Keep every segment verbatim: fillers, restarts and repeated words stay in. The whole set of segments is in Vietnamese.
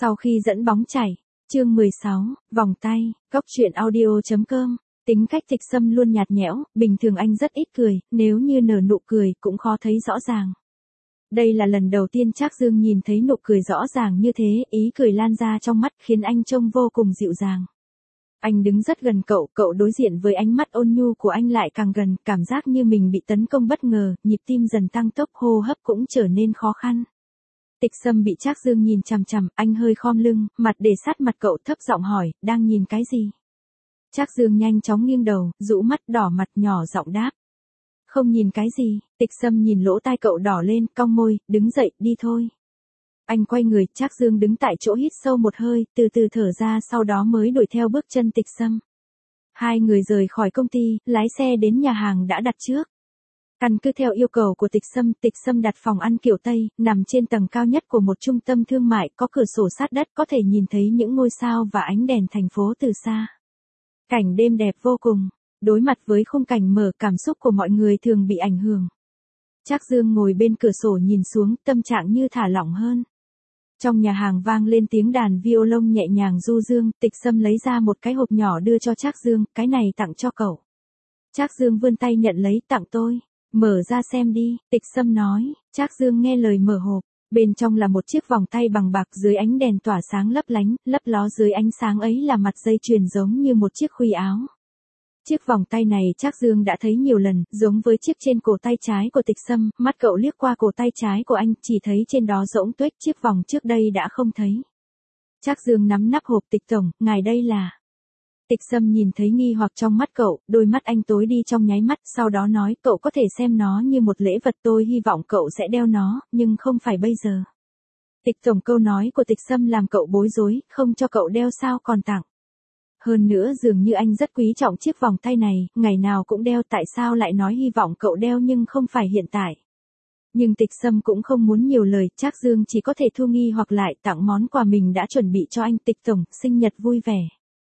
Sau khi dẫn bóng chảy, chương mười sáu, vòng tay, góc truyện audio.com. Tính cách Tịch Sâm luôn nhạt nhẽo, bình thường anh rất ít cười, nếu như nở nụ cười cũng khó thấy rõ ràng. Đây là lần đầu tiên Trác Dương nhìn thấy nụ cười rõ ràng như thế, ý cười lan ra trong mắt khiến anh trông vô cùng dịu dàng. Anh đứng rất gần cậu, cậu đối diện với ánh mắt ôn nhu của anh lại càng gần, cảm giác như mình bị tấn công bất ngờ, nhịp tim dần tăng tốc, hô hấp cũng trở nên khó khăn. Tịch Sâm bị Trác Dương nhìn chằm chằm, anh hơi khom lưng, mặt để sát mặt cậu, thấp giọng hỏi, đang nhìn cái gì? Trác Dương nhanh chóng nghiêng đầu, rũ mắt đỏ mặt, nhỏ giọng đáp. Không nhìn cái gì. Tịch Sâm nhìn lỗ tai cậu đỏ lên, cong môi, đứng dậy, đi thôi. Anh quay người, Trác Dương đứng tại chỗ hít sâu một hơi, từ từ thở ra, sau đó mới đuổi theo bước chân Tịch Sâm. Hai người rời khỏi công ty, lái xe đến nhà hàng đã đặt trước. Căn cứ theo yêu cầu của Tịch Sâm, Tịch Sâm đặt phòng ăn kiểu Tây, nằm trên tầng cao nhất của một trung tâm thương mại, có cửa sổ sát đất, có thể nhìn thấy những ngôi sao và ánh đèn thành phố từ xa. Cảnh đêm đẹp vô cùng. Đối mặt với khung cảnh mở, cảm xúc của mọi người thường bị ảnh hưởng. Trác Dương ngồi bên cửa sổ nhìn xuống, tâm trạng như thả lỏng hơn. Trong nhà hàng vang lên tiếng đàn violon nhẹ nhàng du dương, Tịch Sâm lấy ra một cái hộp nhỏ đưa cho Trác Dương, cái này tặng cho cậu. Trác Dương vươn tay nhận lấy, tặng tôi. Mở ra xem đi, Tịch Sâm nói. Trác Dương nghe lời mở hộp. Bên trong là một chiếc vòng tay bằng bạc, dưới ánh đèn tỏa sáng lấp lánh, lấp ló dưới ánh sáng ấy là mặt dây chuyền giống như một chiếc khuy áo. Chiếc vòng tay này Trác Dương đã thấy nhiều lần, giống với chiếc trên cổ tay trái của Tịch Sâm, mắt cậu liếc qua cổ tay trái của anh, chỉ thấy trên đó rỗng tuếch, chiếc vòng trước đây đã không thấy. Trác Dương nắm nắp hộp, Tịch tổng, ngài đây là... Tịch Sâm nhìn thấy nghi hoặc trong mắt cậu, đôi mắt anh tối đi trong nháy mắt, sau đó nói, cậu có thể xem nó như một lễ vật, tôi hy vọng cậu sẽ đeo nó, nhưng không phải bây giờ. Tịch tổng, câu nói của Tịch Sâm làm cậu bối rối, không cho cậu đeo sao còn tặng. Hơn nữa dường như anh rất quý trọng chiếc vòng tay này, ngày nào cũng đeo, tại sao lại nói hy vọng cậu đeo nhưng không phải hiện tại. Nhưng Tịch Sâm cũng không muốn nhiều lời, Trác Dương chỉ có thể thu nghi hoặc lại, tặng món quà mình đã chuẩn bị cho anh. Tịch tổng, sinh nhật vui vẻ.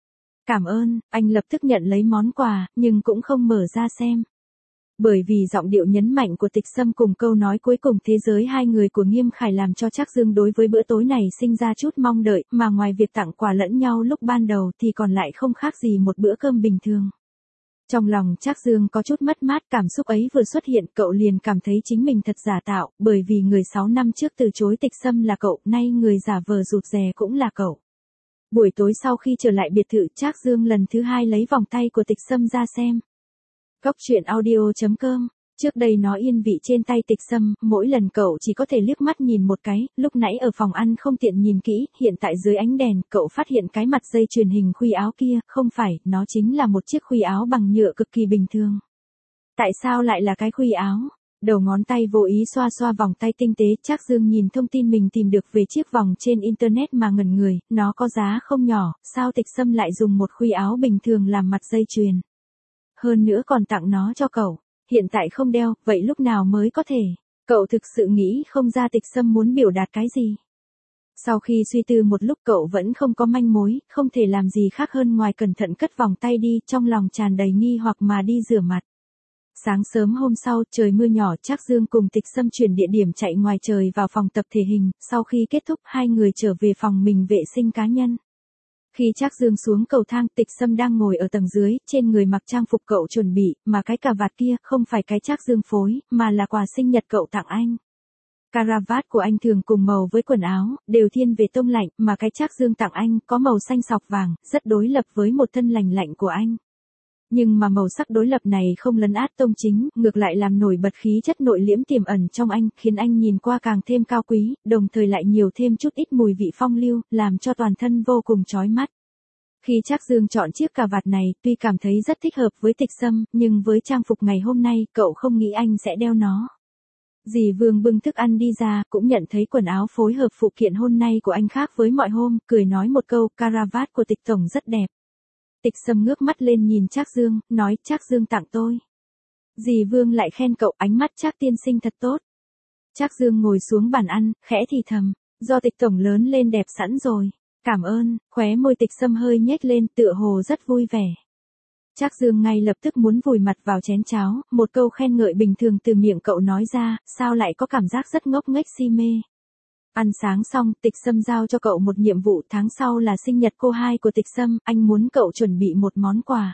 Cảm ơn, anh lập tức nhận lấy món quà, nhưng cũng không mở ra xem. Bởi vì giọng điệu nhấn mạnh của Tịch Sâm cùng câu nói cuối cùng thế giới hai người của Nghiêm Khải làm cho Trác Dương đối với bữa tối này sinh ra chút mong đợi, mà ngoài việc tặng quà lẫn nhau lúc ban đầu thì còn lại không khác gì một bữa cơm bình thường. Trong lòng Trác Dương có chút mất mát, cảm xúc ấy vừa xuất hiện cậu liền cảm thấy chính mình thật giả tạo, bởi vì người sáu năm trước từ chối Tịch Sâm là cậu, nay người giả vờ rụt rè cũng là cậu. Buổi tối sau khi trở lại biệt thự, Trác Dương lần thứ hai lấy vòng tay của Tịch Sâm ra xem. Góc truyện audio.com. Trước đây nó yên vị trên tay Tịch Sâm, mỗi lần cậu chỉ có thể liếc mắt nhìn một cái, lúc nãy ở phòng ăn không tiện nhìn kỹ, hiện tại dưới ánh đèn, cậu phát hiện cái mặt dây chuyền hình khuy áo kia, không phải, nó chính là một chiếc khuy áo bằng nhựa cực kỳ bình thường. Tại sao lại là cái khuy áo? Đầu ngón tay vô ý xoa xoa vòng tay tinh tế, Trác Dương nhìn thông tin mình tìm được về chiếc vòng trên internet mà ngẩn người, nó có giá không nhỏ, sao Tịch Sâm lại dùng một khuy áo bình thường làm mặt dây chuyền? Hơn nữa còn tặng nó cho cậu, hiện tại không đeo, vậy lúc nào mới có thể? Cậu thực sự nghĩ không ra Tịch Sâm muốn biểu đạt cái gì. Sau khi suy tư một lúc cậu vẫn không có manh mối, không thể làm gì khác hơn ngoài cẩn thận cất vòng tay đi, trong lòng tràn đầy nghi hoặc mà đi rửa mặt. Sáng sớm hôm sau, trời mưa nhỏ, Trác Dương cùng Tịch Sâm chuyển địa điểm chạy ngoài trời vào phòng tập thể hình, sau khi kết thúc hai người trở về phòng mình vệ sinh cá nhân. Khi Trác Dương xuống cầu thang, Tịch Sâm đang ngồi ở tầng dưới, trên người mặc trang phục cậu chuẩn bị, mà cái cà vạt kia không phải cái Trác Dương phối, mà là quà sinh nhật cậu tặng anh. Caravat của anh thường cùng màu với quần áo, đều thiên về tông lạnh, mà cái Trác Dương tặng anh có màu xanh sọc vàng, rất đối lập với một thân lành lạnh của anh. Nhưng mà màu sắc đối lập này không lấn át tông chính, ngược lại làm nổi bật khí chất nội liễm tiềm ẩn trong anh, khiến anh nhìn qua càng thêm cao quý, đồng thời lại nhiều thêm chút ít mùi vị phong lưu, làm cho toàn thân vô cùng chói mắt. Khi Trác Dương chọn chiếc cà vạt này, tuy cảm thấy rất thích hợp với Tịch Sâm, nhưng với trang phục ngày hôm nay, cậu không nghĩ anh sẽ đeo nó. Dì Vương bưng thức ăn đi ra, cũng nhận thấy quần áo phối hợp phụ kiện hôm nay của anh khác với mọi hôm, cười nói một câu, caravat của Tịch tổng rất đẹp. Tịch Sâm ngước mắt lên nhìn Trác Dương, nói, Trác Dương tặng tôi. Dì Vương lại khen cậu, ánh mắt Trác tiên sinh thật tốt. Trác Dương ngồi xuống bàn ăn, khẽ thì thầm, do Tịch tổng lớn lên đẹp sẵn rồi. Cảm ơn, khóe môi Tịch Sâm hơi nhếch lên, tựa hồ rất vui vẻ. Trác Dương ngay lập tức muốn vùi mặt vào chén cháo, một câu khen ngợi bình thường từ miệng cậu nói ra, sao lại có cảm giác rất ngốc nghếch si mê. Ăn sáng xong, Tịch Sâm giao cho cậu một nhiệm vụ, tháng sau là sinh nhật cô hai của Tịch Sâm, anh muốn cậu chuẩn bị một món quà.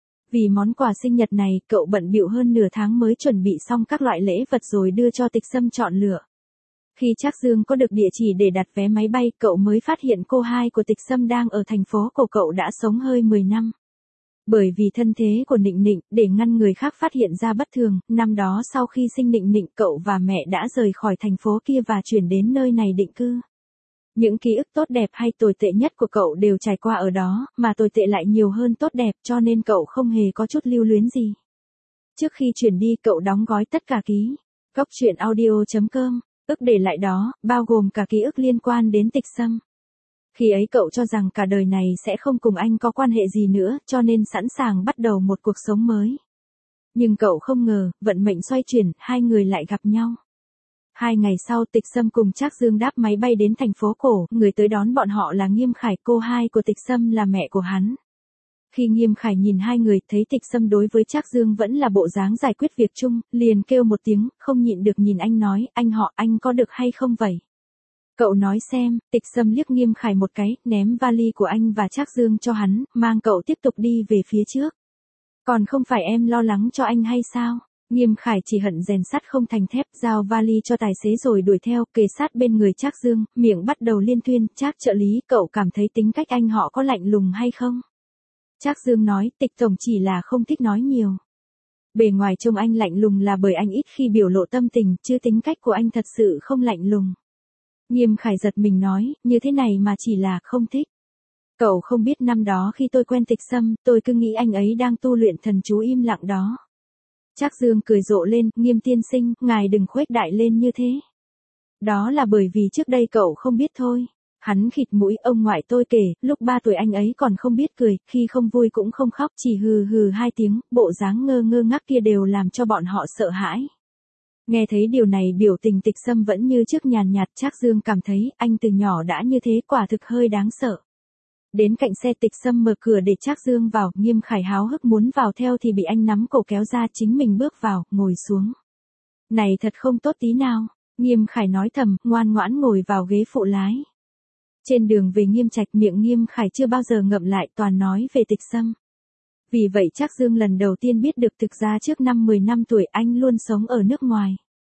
Vì món quà sinh nhật này, cậu bận bịu hơn nửa tháng mới chuẩn bị xong các loại lễ vật rồi đưa cho Tịch Sâm chọn lựa. Khi Trác Dương có được địa chỉ để đặt vé máy bay, cậu mới phát hiện cô hai của Tịch Sâm đang ở thành phố của cậu đã sống hơi mười năm. Bởi vì thân thế của Nịnh Nịnh, để ngăn người khác phát hiện ra bất thường, năm đó sau khi sinh Nịnh Nịnh, cậu và mẹ đã rời khỏi thành phố kia và chuyển đến nơi này định cư. Những ký ức tốt đẹp hay tồi tệ nhất của cậu đều trải qua ở đó, mà tồi tệ lại nhiều hơn tốt đẹp, cho nên cậu không hề có chút lưu luyến gì. Trước khi chuyển đi, cậu đóng gói tất cả ký góc truyện audio chấm com, ức để lại đó, bao gồm cả ký ức liên quan đến Tịch Sâm. Khi ấy cậu cho rằng cả đời này sẽ không cùng anh có quan hệ gì nữa, cho nên sẵn sàng bắt đầu một cuộc sống mới. Nhưng cậu không ngờ, vận mệnh xoay chuyển, hai người lại gặp nhau. Hai ngày sau, Tịch Sâm cùng Trác Dương đáp máy bay đến thành phố cổ, người tới đón bọn họ là Nghiêm Khải, cô hai của Tịch Sâm là mẹ của hắn. Khi Nghiêm Khải nhìn hai người, thấy Tịch Sâm đối với Trác Dương vẫn là bộ dáng giải quyết việc chung, liền kêu một tiếng, không nhịn được nhìn anh nói, anh họ, anh có được hay không vậy? Cậu nói xem. Tịch Sâm liếc Nghiêm Khải một cái, ném vali của anh và Trác Dương cho hắn, mang cậu tiếp tục đi về phía trước. Còn không phải em lo lắng cho anh hay sao? Nghiêm Khải chỉ hận rèn sắt không thành thép, giao vali cho tài xế rồi đuổi theo, kề sát bên người Trác Dương, miệng bắt đầu liên thuyên, Trác trợ lý, cậu cảm thấy tính cách anh họ có lạnh lùng hay không? Trác Dương nói, Tịch tổng chỉ là không thích nói nhiều. Bề ngoài trông anh lạnh lùng là bởi anh ít khi biểu lộ tâm tình, chứ tính cách của anh thật sự không lạnh lùng. Nghiêm Khải giật mình nói, như thế này mà chỉ là không thích. Cậu không biết năm đó khi tôi quen Tịch Sâm, tôi cứ nghĩ anh ấy đang tu luyện thần chú im lặng đó. Trác Dương cười rộ lên, Nghiêm tiên sinh, ngài đừng khuếch đại lên như thế. Đó là bởi vì trước đây cậu không biết thôi. Hắn khịt mũi, ông ngoại tôi kể, lúc ba tuổi anh ấy còn không biết cười, khi không vui cũng không khóc, chỉ hừ hừ hai tiếng, bộ dáng ngơ ngơ ngác kia đều làm cho bọn họ sợ hãi. Nghe thấy điều này, biểu tình Tịch Sâm vẫn như trước nhàn nhạt. Trác Dương cảm thấy anh từ nhỏ đã như thế, quả thực hơi đáng sợ. Đến cạnh xe, Tịch Sâm mở cửa để Trác Dương vào, Nghiêm Khải háo hức muốn vào theo thì bị anh nắm cổ kéo ra, chính mình bước vào, ngồi xuống. Này thật không tốt tí nào, Nghiêm Khải nói thầm, ngoan ngoãn ngồi vào ghế phụ lái. Trên đường về Nghiêm Trạch, miệng Nghiêm Khải chưa bao giờ ngậm lại, toàn nói về Tịch Sâm. Vì vậy Trác Dương lần đầu tiên biết được thực ra trước năm mười năm tuổi anh luôn sống ở nước ngoài.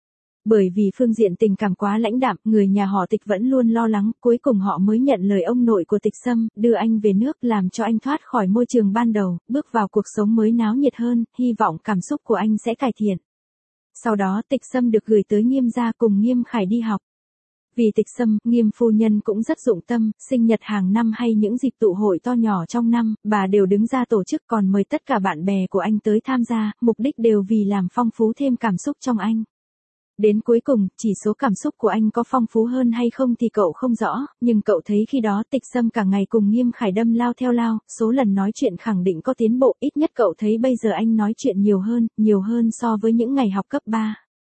Bởi vì phương diện tình cảm quá lãnh đạm, người nhà họ Tịch vẫn luôn lo lắng, cuối cùng họ mới nhận lời ông nội của Tịch Sâm, đưa anh về nước, làm cho anh thoát khỏi môi trường ban đầu, bước vào cuộc sống mới náo nhiệt hơn, hy vọng cảm xúc của anh sẽ cải thiện. Sau đó Tịch Sâm được gửi tới Nghiêm gia cùng Nghiêm Khải đi học. Vì Tịch Sâm, Nghiêm phu nhân cũng rất dụng tâm, sinh nhật hàng năm hay những dịp tụ hội to nhỏ trong năm, bà đều đứng ra tổ chức, còn mời tất cả bạn bè của anh tới tham gia, mục đích đều vì làm phong phú thêm cảm xúc trong anh. Đến cuối cùng, chỉ số cảm xúc của anh có phong phú hơn hay không thì cậu không rõ, nhưng cậu thấy khi đó Tịch Sâm cả ngày cùng Nghiêm Khải đâm lao theo lao, số lần nói chuyện khẳng định có tiến bộ, ít nhất cậu thấy bây giờ anh nói chuyện nhiều hơn, nhiều hơn so với những ngày học cấp ba.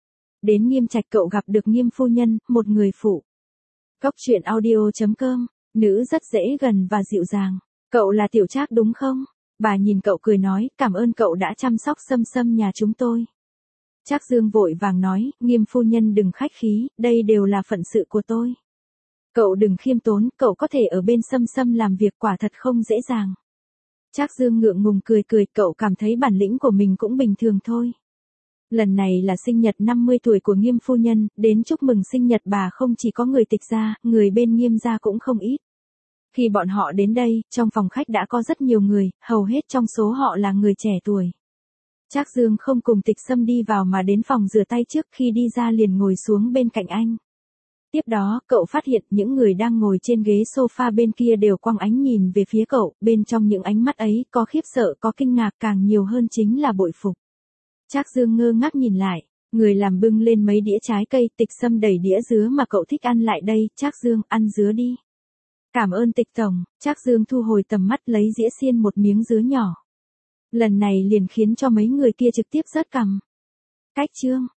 Đến Nghiêm Trạch cậu gặp được Nghiêm phu nhân, một người phụ. Góc truyện audio chấm com, nữ rất dễ gần và dịu dàng. Cậu là Tiểu Trác đúng không? Bà nhìn cậu cười nói, cảm ơn cậu đã chăm sóc Sâm Sâm nhà chúng tôi. Trác Dương vội vàng nói, Nghiêm phu nhân đừng khách khí, đây đều là phận sự của tôi. Cậu đừng khiêm tốn, cậu có thể ở bên Sâm Sâm làm việc quả thật không dễ dàng. Trác Dương ngượng ngùng cười cười, cậu cảm thấy bản lĩnh của mình cũng bình thường thôi. Lần này là sinh nhật năm mươi tuổi của Nghiêm phu nhân, đến chúc mừng sinh nhật bà không chỉ có người Tịch gia, người bên Nghiêm gia cũng không ít. Khi bọn họ đến đây, trong phòng khách đã có rất nhiều người, hầu hết trong số họ là người trẻ tuổi. Trác Dương không cùng Tịch Sâm đi vào mà đến phòng rửa tay trước, khi đi ra liền ngồi xuống bên cạnh anh. Tiếp đó, cậu phát hiện những người đang ngồi trên ghế sofa bên kia đều quăng ánh nhìn về phía cậu, bên trong những ánh mắt ấy có khiếp sợ, có kinh ngạc, càng nhiều hơn chính là bội phục. Trác Dương ngơ ngác nhìn lại, người làm bưng lên mấy đĩa trái cây, Tịch Sâm đẩy đĩa dứa mà cậu thích ăn lại đây, Trác Dương, ăn dứa đi. Cảm ơn Tịch tổng. Trác Dương thu hồi tầm mắt lấy dĩa xiên một miếng dứa nhỏ. Lần này liền khiến cho mấy người kia trực tiếp rớt cằm. Cách chương.